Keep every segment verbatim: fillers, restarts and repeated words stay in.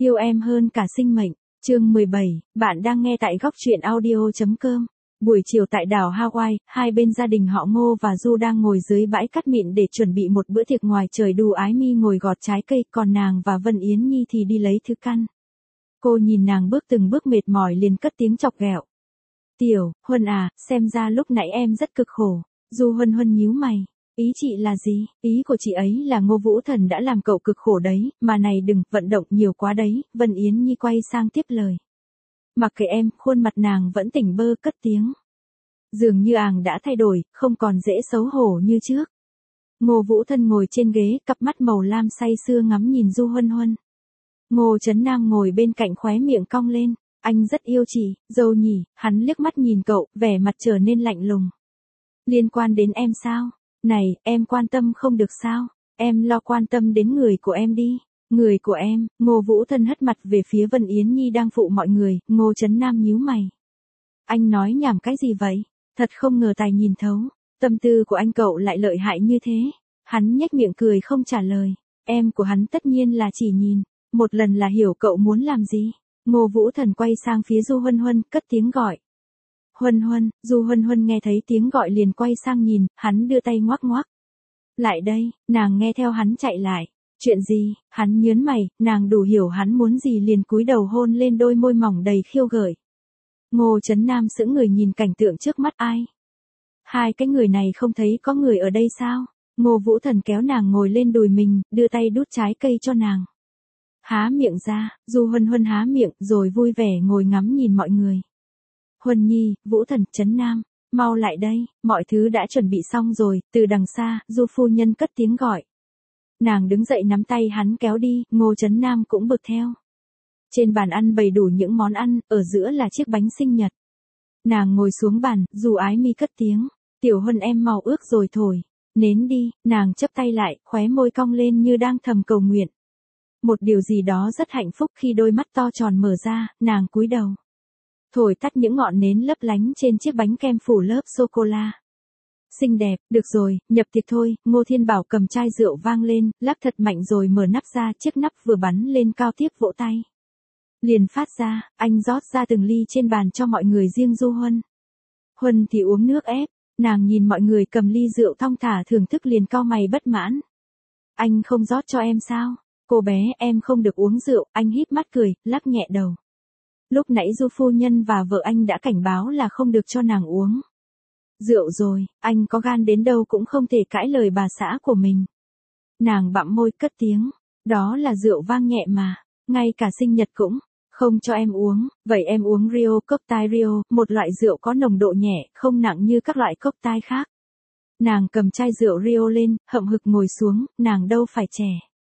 Yêu em hơn cả sinh mệnh. Chương mười bảy, bạn đang nghe tại góc truyện audio.com. Buổi chiều tại đảo Hawaii, hai bên gia đình họ Ngô và Du đang ngồi dưới bãi cát mịn để chuẩn bị một bữa tiệc ngoài trời. Đu Ái Mi ngồi gọt trái cây, còn nàng và Vân Yến Nhi thì đi lấy thức ăn. Cô nhìn nàng bước từng bước mệt mỏi liền cất tiếng chọc ghẹo. Tiểu Huân à, xem ra lúc nãy em rất cực khổ. Du Huân Huân nhíu mày. Ý chị là gì? Ý của chị ấy là Ngô Vũ Thần đã làm cậu cực khổ đấy, mà này đừng vận động nhiều quá đấy. Vân Yến Nhi quay sang tiếp lời. Mặc kệ em, khuôn mặt nàng vẫn tỉnh bơ cất tiếng. Dường như àng đã thay đổi, không còn dễ xấu hổ như trước. Ngô Vũ Thần ngồi trên ghế, cặp mắt màu lam say sưa ngắm nhìn Du Huân Huân. Ngô Trấn Nam ngồi bên cạnh khóe miệng cong lên. Anh rất yêu chị, dâu nhỉ, hắn liếc mắt nhìn cậu, vẻ mặt trở nên lạnh lùng. Liên quan đến em sao? Này, em quan tâm không được sao? Em lo quan tâm đến người của em đi. Người của em. Ngô Vũ Thần hất mặt về phía Vân Yến Nhi đang phụ mọi người. Ngô Trấn Nam nhíu mày. Anh nói nhảm cái gì vậy? Thật không ngờ tài nhìn thấu. Tâm tư của anh cậu lại lợi hại như thế. Hắn nhếch miệng cười không trả lời. Em của hắn tất nhiên là chỉ nhìn. Một lần là hiểu cậu muốn làm gì. Ngô Vũ Thần quay sang phía Du Huân Huân, cất tiếng gọi. Huân Huân. Du Huân Huân nghe thấy tiếng gọi liền quay sang nhìn, hắn đưa tay ngoắc ngoắc. Lại đây, nàng nghe theo hắn chạy lại. Chuyện gì? Hắn nhớn mày, nàng đủ hiểu hắn muốn gì liền cúi đầu hôn lên đôi môi mỏng đầy khiêu gợi. Ngô Trấn Nam sững người nhìn cảnh tượng trước mắt. Ai? Hai cái người này không thấy có người ở đây sao? Ngô Vũ Thần kéo nàng ngồi lên đùi mình, đưa tay đút trái cây cho nàng. Há miệng ra, Du Huân Huân há miệng rồi vui vẻ ngồi ngắm nhìn mọi người. Huân Nhi, Vũ Thần, Trấn Nam, mau lại đây, mọi thứ đã chuẩn bị xong rồi. Từ đằng xa, Du phu nhân cất tiếng gọi. Nàng đứng dậy nắm tay hắn kéo đi, Ngô Trấn Nam cũng bực theo. Trên bàn ăn bày đủ những món ăn, ở giữa là chiếc bánh sinh nhật. Nàng ngồi xuống bàn, Du Ái Mi cất tiếng. Tiểu Huân em mau ước rồi thổi. Nến đi, nàng chắp tay lại, khóe môi cong lên như đang thầm cầu nguyện. Một điều gì đó rất hạnh phúc khi đôi mắt to tròn mở ra, nàng cúi đầu. Thổi tắt những ngọn nến lấp lánh trên chiếc bánh kem phủ lớp sô-cô-la. Xinh đẹp, được rồi, nhập tiệc thôi. Ngô Thiên Bảo cầm chai rượu vang lên, lắc thật mạnh rồi mở nắp ra, chiếc nắp vừa bắn lên cao tiếp vỗ tay. Liền phát ra, anh rót ra từng ly trên bàn cho mọi người riêng Du Huân. Huân thì uống nước ép, nàng nhìn mọi người cầm ly rượu thong thả thưởng thức liền cau mày bất mãn. Anh không rót cho em sao? Cô bé, em không được uống rượu. Anh híp mắt cười, lắc nhẹ đầu. Lúc nãy Du phu nhân và vợ anh đã cảnh báo là không được cho nàng uống rượu rồi, anh có gan đến đâu cũng không thể cãi lời bà xã của mình. Nàng bặm môi cất tiếng, đó là rượu vang nhẹ mà, ngay cả sinh nhật cũng không cho em uống. Vậy em uống Rio Cocktail Rio, một loại rượu có nồng độ nhẹ, không nặng như các loại cocktail khác. Nàng cầm chai rượu Rio lên, hậm hực ngồi xuống, nàng đâu phải trẻ.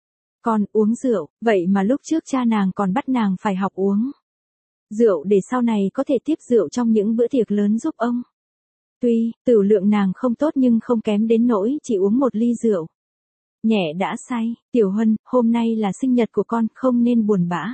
Còn uống rượu, vậy mà lúc trước cha nàng còn bắt nàng phải học uống rượu để sau này có thể tiếp rượu trong những bữa tiệc lớn giúp ông. Tuy, tửu lượng nàng không tốt nhưng không kém đến nỗi chỉ uống một ly rượu nhẹ đã say. Tiểu Huân, hôm nay là sinh nhật của con, không nên buồn bã.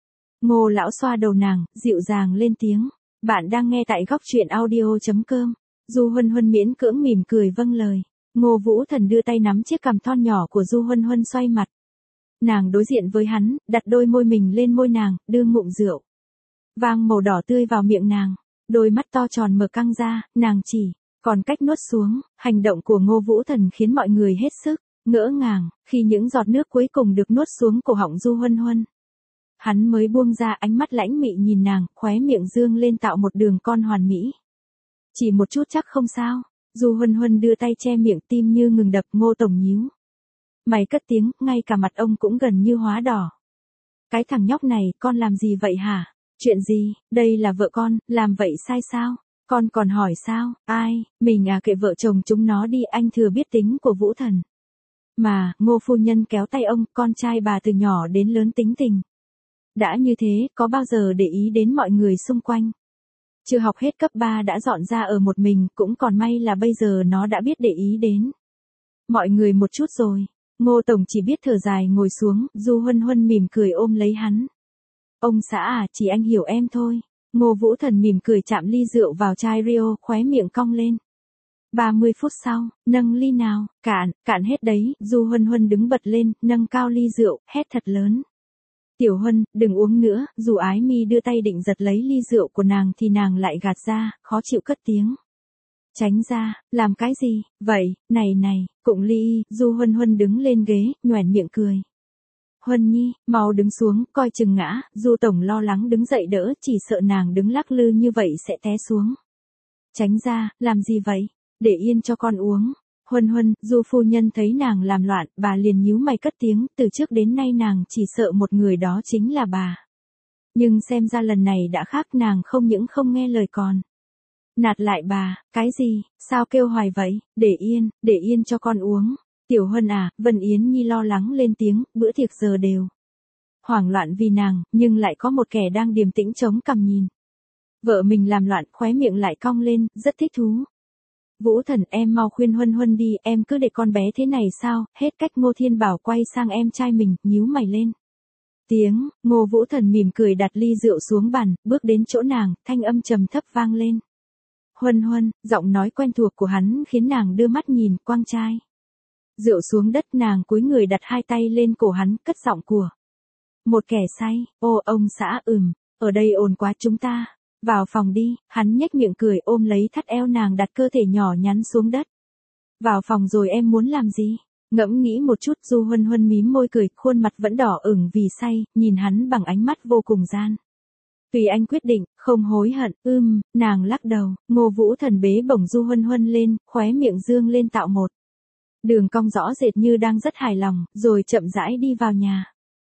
Ngô lão xoa đầu nàng, dịu dàng lên tiếng. Bạn đang nghe tại góc truyện audio.com. Du Huân Huân miễn cưỡng mỉm cười vâng lời. Ngô Vũ Thần đưa tay nắm chiếc cằm thon nhỏ của Du Huân Huân xoay mặt. Nàng đối diện với hắn, đặt đôi môi mình lên môi nàng, đưa ngụm rượu vang màu đỏ tươi vào miệng nàng. Đôi mắt to tròn mở căng ra, nàng chỉ còn cách nuốt xuống. Hành động của Ngô Vũ Thần khiến mọi người hết sức ngỡ ngàng, khi những giọt nước cuối cùng được nuốt xuống cổ họng Du Huân Huân. Hắn mới buông ra, ánh mắt lãnh mị nhìn nàng, khóe miệng dương lên tạo một đường cong hoàn mỹ. Chỉ một chút chắc không sao. Du Huân Huân đưa tay che miệng, tim như ngừng đập. Ngô tổng nhíu mày cất tiếng, ngay cả mặt ông cũng gần như hóa đỏ. Cái thằng nhóc này, con làm gì vậy hả? Chuyện gì? Đây là vợ con, làm vậy sai sao? Con còn hỏi sao? Ai? Mình à, kệ vợ chồng chúng nó đi, anh thừa biết tính của Vũ Thần. Mà, Ngô phu nhân kéo tay ông, con trai bà từ nhỏ đến lớn tính tình. Đã như thế, có bao giờ để ý đến mọi người xung quanh. Chưa học hết cấp ba đã dọn ra ở một mình, cũng còn may là bây giờ nó đã biết để ý đến mọi người một chút rồi. Ngô tổng chỉ biết thở dài ngồi xuống. Du Huân Huân mỉm cười ôm lấy hắn. Ông xã à, chỉ anh hiểu em thôi. Ngô Vũ Thần mỉm cười chạm ly rượu vào chai Rio, khóe miệng cong lên. ba mươi phút sau, nâng ly nào, cạn, cạn hết đấy. Du Huân Huân đứng bật lên, nâng cao ly rượu, hét thật lớn. Tiểu Huân, đừng uống nữa, dù Ái Mi đưa tay định giật lấy ly rượu của nàng thì nàng lại gạt ra, khó chịu cất tiếng. Tránh ra, làm cái gì, vậy, này này, Cụng Ly, Du Huân Huân đứng lên ghế, nhoẻn miệng cười. Huân Nhi, mau đứng xuống, coi chừng ngã, Du Tổng lo lắng đứng dậy đỡ, chỉ sợ nàng đứng lắc lư như vậy sẽ té xuống. Tránh ra, làm gì vậy, để yên cho con uống. Huân Huân, Du phu nhân thấy nàng làm loạn, bà liền nhíu mày cất tiếng, từ trước đến nay nàng chỉ sợ một người đó chính là bà. Nhưng xem ra lần này đã khác, nàng không những không nghe lời còn nạt lại bà, cái gì, sao kêu hoài vậy, để yên, để yên cho con uống. Tiểu Huân à, Vân Yến Nhi lo lắng lên tiếng, bữa tiệc giờ đều hoảng loạn vì nàng, nhưng lại có một kẻ đang điềm tĩnh chống cằm nhìn vợ mình làm loạn, khóe miệng lại cong lên, rất thích thú. Vũ Thần, em mau khuyên Huân Huân đi, em cứ để con bé thế này sao, hết cách. Ngô Thiên Bảo quay sang em trai mình, nhíu mày lên. Tiếng, Ngô Vũ Thần mỉm cười đặt ly rượu xuống bàn, bước đến chỗ nàng, thanh âm trầm thấp vang lên. Huân Huân, giọng nói quen thuộc của hắn khiến nàng đưa mắt nhìn, quang trai. Rượu xuống đất, nàng cúi người đặt hai tay lên cổ hắn, cất giọng của một kẻ say. Ô ông xã, ừm, ở đây ồn quá, chúng ta vào phòng đi. Hắn nhếch miệng cười, ôm lấy thắt eo nàng, đặt cơ thể nhỏ nhắn xuống đất. Vào phòng rồi em muốn làm gì? Ngẫm nghĩ một chút, Du Huân Huân mím môi cười, khuôn mặt vẫn đỏ ửng vì say, nhìn hắn bằng ánh mắt vô cùng gian. Tùy anh quyết định, không hối hận. Ưm, nàng lắc đầu. Ngô Vũ Thần bế bổng Du Huân Huân lên, khóe miệng dương lên tạo một đường cong rõ rệt như đang rất hài lòng, rồi chậm rãi đi vào nhà.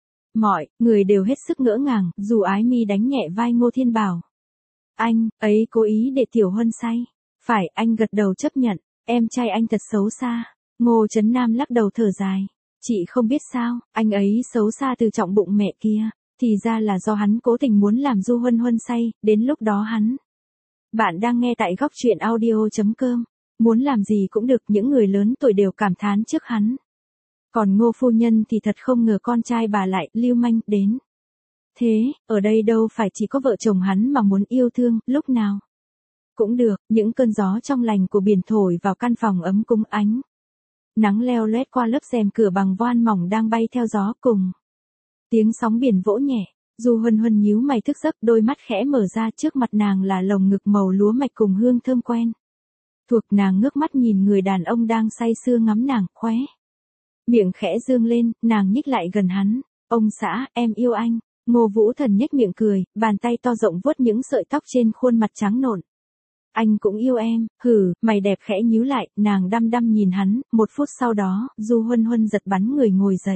Mọi người đều hết sức ngỡ ngàng, dù Ái Mi đánh nhẹ vai Ngô Thiên Bảo. Anh, ấy cố ý để Tiểu Huân say. Phải, anh gật đầu chấp nhận. Em trai anh thật xấu xa. Ngô Trấn Nam lắc đầu thở dài. Chị không biết sao, anh ấy xấu xa từ trọng bụng mẹ kia. Thì ra là do hắn cố tình muốn làm Du Huân Huân say, đến lúc đó hắn. Bạn đang nghe tại góc truyện audio chấm com. Muốn làm gì cũng được, những người lớn tuổi đều cảm thán trước hắn. Còn Ngô phu nhân thì thật không ngờ con trai bà lại lưu manh đến. Thế, ở đây đâu phải chỉ có vợ chồng hắn mà muốn yêu thương, lúc nào cũng được. Những cơn gió trong lành của biển thổi vào căn phòng ấm cúng, ánh nắng leo loét qua lớp rèm cửa bằng voan mỏng đang bay theo gió, cùng tiếng sóng biển vỗ nhẹ. Du Huân Huân nhíu mày thức giấc, đôi mắt khẽ mở ra, trước mặt nàng là lồng ngực màu lúa mạch cùng hương thơm quen thuộc. Nàng ngước mắt nhìn người đàn ông đang say sưa ngắm nàng, khóe miệng khẽ dương lên, nàng nhích lại gần hắn. Ông xã, em yêu anh. Ngô Vũ Thần nhếch miệng cười, bàn tay to rộng vuốt những sợi tóc trên khuôn mặt trắng nộn. Anh cũng yêu em. Hừ, mày đẹp khẽ nhíu lại, nàng đăm đăm nhìn hắn. Một phút sau đó, Du Huân Huân giật bắn người ngồi dậy.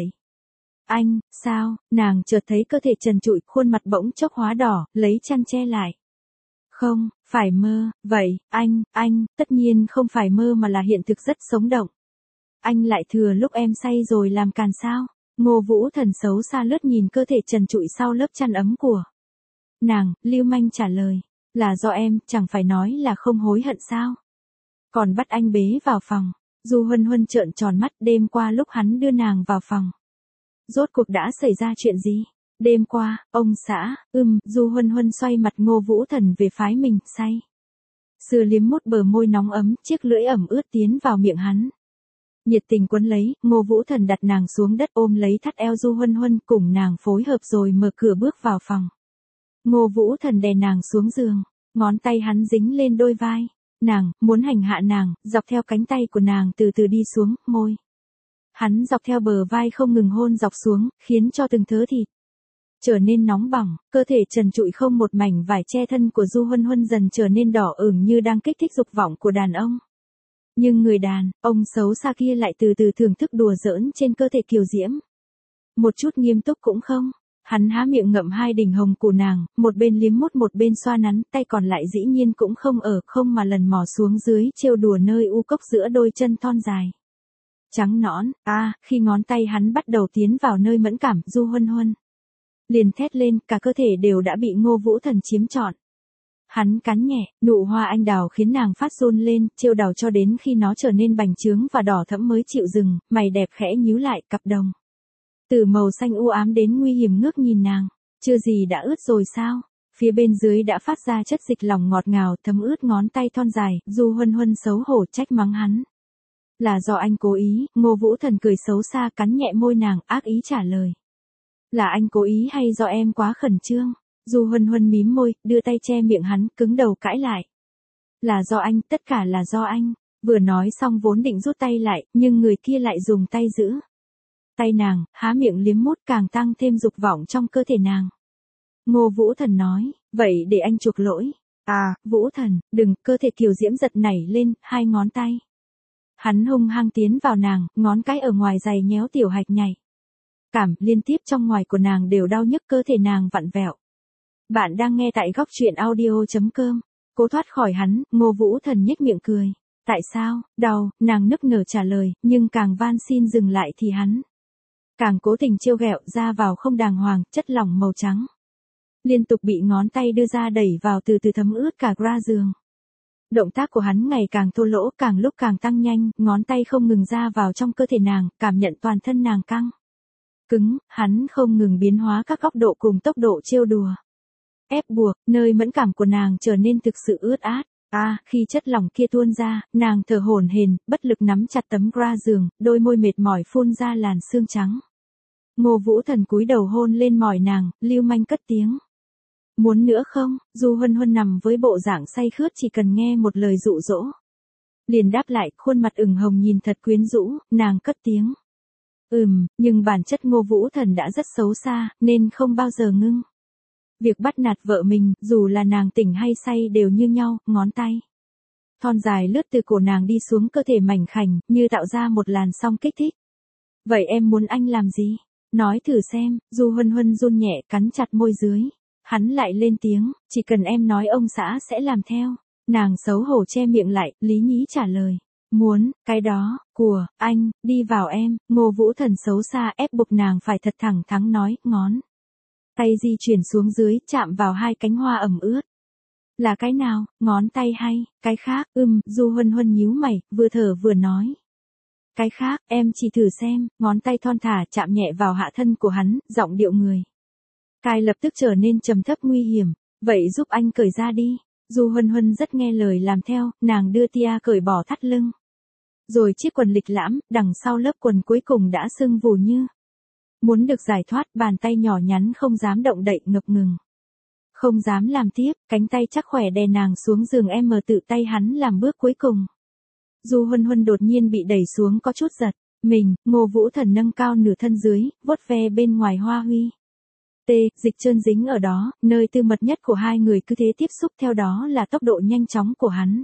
Anh, sao? Nàng chợt thấy cơ thể trần trụi, khuôn mặt bỗng chốc hóa đỏ, lấy chăn che lại. Không, phải mơ. Vậy, anh, anh, tất nhiên không phải mơ mà là hiện thực rất sống động. Anh lại thừa lúc em say rồi làm càn sao? Ngô Vũ Thần xấu xa lướt nhìn cơ thể trần trụi sau lớp chăn ấm của nàng, lưu manh trả lời. Là do em, chẳng phải nói là không hối hận sao? Còn bắt anh bế vào phòng. Du Huân Huân trợn tròn mắt, đêm qua lúc hắn đưa nàng vào phòng. Rốt cuộc đã xảy ra chuyện gì? Đêm qua, ông xã, ưm, Du Huân Huân xoay mặt Ngô Vũ Thần về phái mình, say sưa liếm mút bờ môi nóng ấm, chiếc lưỡi ẩm ướt tiến vào miệng hắn. Nhiệt tình quấn lấy, Ngô Vũ Thần đặt nàng xuống đất, ôm lấy thắt eo Du Huân Huân, cùng nàng phối hợp rồi mở cửa bước vào phòng. Ngô Vũ Thần đè nàng xuống giường, ngón tay hắn dính lên đôi vai nàng, muốn hành hạ nàng, dọc theo cánh tay của nàng từ từ đi xuống, môi hắn dọc theo bờ vai không ngừng hôn dọc xuống, khiến cho từng thớ thịt trở nên nóng bỏng. Cơ thể trần trụi không một mảnh vải che thân của Du Huân Huân dần trở nên đỏ ửng như đang kích thích dục vọng của đàn ông. Nhưng người đàn ông xấu xa kia lại từ từ thưởng thức đùa giỡn trên cơ thể kiều diễm. Một chút nghiêm túc cũng không. Hắn há miệng ngậm hai đỉnh hồng của nàng, một bên liếm mút một bên xoa nắn, tay còn lại dĩ nhiên cũng không ở không mà lần mò xuống dưới, trêu đùa nơi u cốc giữa đôi chân thon dài trắng nõn. A, à, khi ngón tay hắn bắt đầu tiến vào nơi mẫn cảm, Du Huân Huân liền thét lên, cả cơ thể đều đã bị Ngô Vũ Thần chiếm trọn. Hắn cắn nhẹ, nụ hoa anh đào khiến nàng phát run lên, trêu đảo cho đến khi nó trở nên bành trướng và đỏ thẫm mới chịu dừng. Mày đẹp khẽ nhíu lại, cặp đồng từ màu xanh u ám đến nguy hiểm ngước nhìn nàng. Chưa gì đã ướt rồi sao? Phía bên dưới đã phát ra chất dịch lỏng ngọt ngào, thấm ướt ngón tay thon dài. Du Huân Huân xấu hổ trách mắng hắn. Là do anh cố ý. Ngô Vũ Thần cười xấu xa, cắn nhẹ môi nàng, ác ý trả lời. Là anh cố ý hay do em quá khẩn trương? Du Huân Huân mím môi, đưa tay che miệng hắn, cứng đầu cãi lại. Là do anh, tất cả là do anh. Vừa nói xong vốn định rút tay lại, nhưng người kia lại dùng tay giữ tay nàng, há miệng liếm mút càng tăng thêm dục vọng trong cơ thể nàng. Ngô Vũ Thần nói, vậy để anh chuộc lỗi. À, Vũ Thần, đừng, cơ thể kiều diễm giật nảy lên, hai ngón tay. Hắn hung hăng tiến vào nàng, ngón cái ở ngoài giày nhéo tiểu hạch nhảy. Cảm liên tiếp trong ngoài của nàng đều đau nhức, cơ thể nàng vặn vẹo. Bạn đang nghe tại góc truyện audio.com. Cố thoát khỏi hắn, Ngô Vũ Thần nhếch miệng cười. Tại sao, đau, nàng nức nở trả lời, nhưng càng van xin dừng lại thì hắn càng cố tình trêu ghẹo, ra vào không đàng hoàng, chất lỏng màu trắng liên tục bị ngón tay đưa ra đẩy vào, từ từ thấm ướt cả gra giường. Động tác của hắn ngày càng thô lỗ, càng lúc càng tăng nhanh, ngón tay không ngừng ra vào trong cơ thể nàng, cảm nhận toàn thân nàng căng cứng, hắn không ngừng biến hóa các góc độ cùng tốc độ trêu đùa. Ép buộc, nơi mẫn cảm của nàng trở nên thực sự ướt át. À, khi chất lỏng kia tuôn ra, nàng thở hổn hển, bất lực nắm chặt tấm gra giường, đôi môi mệt mỏi phun ra làn sương trắng. Ngô Vũ Thần cúi đầu hôn lên mỏi nàng, lưu manh cất tiếng. Muốn nữa không? Du Huân Huân nằm với bộ dạng say khướt, chỉ cần nghe một lời dụ dỗ liền đáp lại, khuôn mặt ửng hồng nhìn thật quyến rũ, nàng cất tiếng. Ừm, nhưng bản chất Ngô Vũ Thần đã rất xấu xa, nên không bao giờ ngưng việc bắt nạt vợ mình, dù là nàng tỉnh hay say đều như nhau, ngón tay thon dài lướt từ cổ nàng đi xuống cơ thể mảnh khảnh, như tạo ra một làn sóng kích thích. Vậy em muốn anh làm gì? Nói thử xem. Du Huân Huân run nhẹ, cắn chặt môi dưới. Hắn lại lên tiếng, chỉ cần em nói ông xã sẽ làm theo. Nàng xấu hổ che miệng lại, lý nhí trả lời. Muốn, cái đó, của, anh, đi vào em. Ngô Vũ Thần xấu xa ép buộc nàng phải thật thẳng thắn nói, ngón tay di chuyển xuống dưới, chạm vào hai cánh hoa ẩm ướt. Là cái nào, ngón tay hay, cái khác, ưm, Du Huân Huân nhíu mày, vừa thở vừa nói. Cái khác, em chỉ thử xem, ngón tay thon thả chạm nhẹ vào hạ thân của hắn, giọng điệu người cai lập tức trở nên trầm thấp nguy hiểm. Vậy giúp anh cởi ra đi. Du Huân Huân rất nghe lời làm theo, nàng đưa tia cởi bỏ thắt lưng. Rồi chiếc quần lịch lãm, đằng sau lớp quần cuối cùng đã sưng vù như muốn được giải thoát, bàn tay nhỏ nhắn không dám động đậy, ngập ngừng. Không dám làm tiếp, cánh tay chắc khỏe đè nàng xuống giường, em mờ tự tay hắn làm bước cuối cùng. Du Huân Huân đột nhiên bị đẩy xuống có chút giật mình, Ngô Vũ Thần nâng cao nửa thân dưới, vuốt ve bên ngoài hoa huy. Tê, dịch trơn dính ở đó, nơi tư mật nhất của hai người cứ thế tiếp xúc, theo đó là tốc độ nhanh chóng của hắn.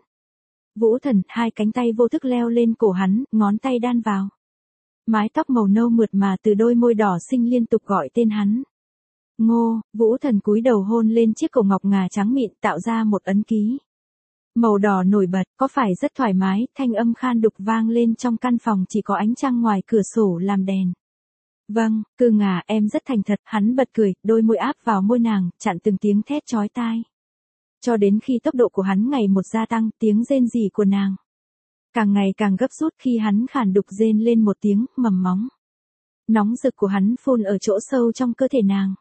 Vũ Thần, hai cánh tay vô thức leo lên cổ hắn, ngón tay đan vào mái tóc màu nâu mượt mà, từ đôi môi đỏ xinh liên tục gọi tên hắn. Ngô, Vũ Thần cúi đầu hôn lên chiếc cổ ngọc ngà trắng mịn, tạo ra một ấn ký màu đỏ nổi bật, có phải rất thoải mái, thanh âm khan đục vang lên trong căn phòng chỉ có ánh trăng ngoài cửa sổ làm đèn. Vâng, cưng à, em rất thành thật, hắn bật cười, đôi môi áp vào môi nàng, chặn từng tiếng thét chói tai. Cho đến khi tốc độ của hắn ngày một gia tăng, tiếng rên rỉ của nàng càng ngày càng gấp rút, khi hắn khàn đục rên lên một tiếng, mầm móng nóng rực của hắn phun ở chỗ sâu trong cơ thể nàng.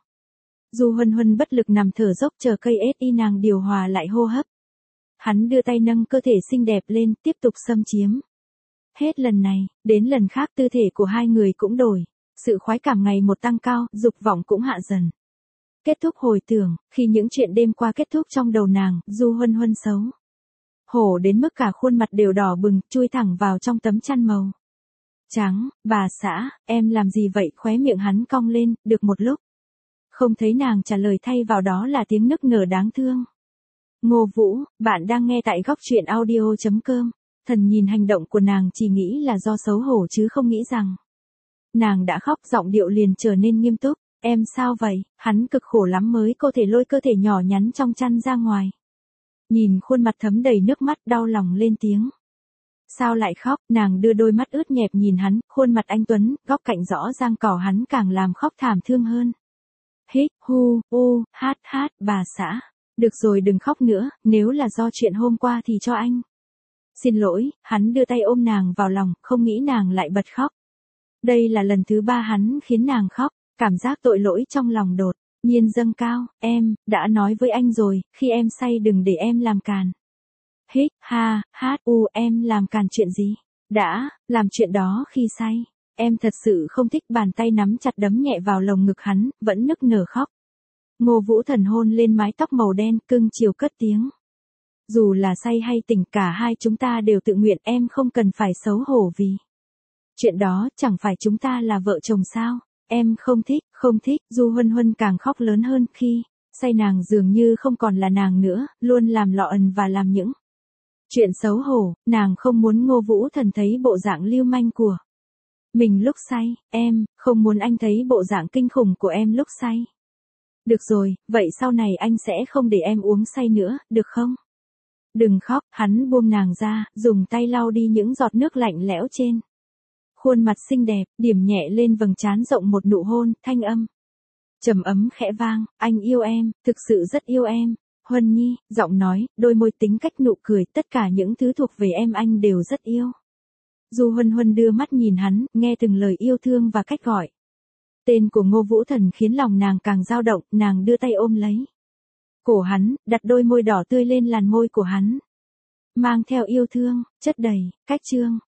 Du Huân Huân bất lực nằm thở dốc chờ cây ét y nàng điều hòa lại hô hấp. Hắn đưa tay nâng cơ thể xinh đẹp lên, tiếp tục xâm chiếm. Hết lần này, đến lần khác tư thể của hai người cũng đổi. Sự khoái cảm ngày một tăng cao, dục vọng cũng hạ dần. Kết thúc hồi tưởng, khi những chuyện đêm qua kết thúc trong đầu nàng, Du Huân Huân xấu hổ đến mức cả khuôn mặt đều đỏ bừng, chui thẳng vào trong tấm chăn màu trắng. Bà xã, em làm gì vậy? Khóe miệng hắn cong lên, được một lúc không thấy nàng trả lời, thay vào đó là tiếng nức nở đáng thương. Ngô Vũ, bạn đang nghe tại góc truyện audio.com. Thần nhìn hành động của nàng chỉ nghĩ là do xấu hổ chứ không nghĩ rằng nàng đã khóc, giọng điệu liền trở nên nghiêm túc. Em sao vậy? Hắn cực khổ lắm mới có thể lôi cơ thể nhỏ nhắn trong chăn ra ngoài. Nhìn khuôn mặt thấm đầy nước mắt, đau lòng lên tiếng. Sao lại khóc? Nàng đưa đôi mắt ướt nhẹp nhìn hắn, khuôn mặt anh tuấn, góc cạnh rõ ràng cỏ hắn càng làm khóc thảm thương hơn. Hít, hu, u, hát hát, bà xã. Được rồi, đừng khóc nữa, nếu là do chuyện hôm qua thì cho anh xin lỗi. Hắn đưa tay ôm nàng vào lòng, không nghĩ nàng lại bật khóc. Đây là lần thứ ba hắn khiến nàng khóc, cảm giác tội lỗi trong lòng đột nhiên dâng cao. Em, đã nói với anh rồi, khi em say đừng để em làm càn. Hít, ha, hát, u, em làm càn chuyện gì? Đã, làm chuyện đó khi say. em thật sự không thích, bàn tay nắm chặt đấm nhẹ vào lồng ngực hắn, vẫn nức nở khóc. Ngô Vũ Thần hôn lên mái tóc màu đen, cưng chiều cất tiếng. Dù là say hay tỉnh, cả hai chúng ta đều tự nguyện, em không cần phải xấu hổ vì chuyện đó, chẳng phải chúng ta là vợ chồng sao? Em không thích, không thích, Du Huân Huân càng khóc lớn hơn, khi say nàng dường như không còn là nàng nữa, luôn làm lọ ẩn và làm những chuyện xấu hổ, nàng không muốn Ngô Vũ Thần thấy bộ dạng lưu manh của mình lúc say, em, không muốn anh thấy bộ dạng kinh khủng của em lúc say. Được rồi, vậy sau này anh sẽ không để em uống say nữa, được không? Đừng khóc, hắn buông nàng ra, dùng tay lau đi những giọt nước lạnh lẽo trên khuôn mặt xinh đẹp, điểm nhẹ lên vầng trán rộng một nụ hôn, thanh âm trầm ấm khẽ vang, anh yêu em, thực sự rất yêu em. Huân Nhi, giọng nói, đôi môi, tính cách, nụ cười, tất cả những thứ thuộc về em anh đều rất yêu. Du Huân Huân đưa mắt nhìn hắn, nghe từng lời yêu thương và cách gọi tên của Ngô Vũ Thần khiến lòng nàng càng dao động, nàng đưa tay ôm lấy cổ hắn, đặt đôi môi đỏ tươi lên làn môi của hắn. Mang theo yêu thương, chất đầy, cách chương.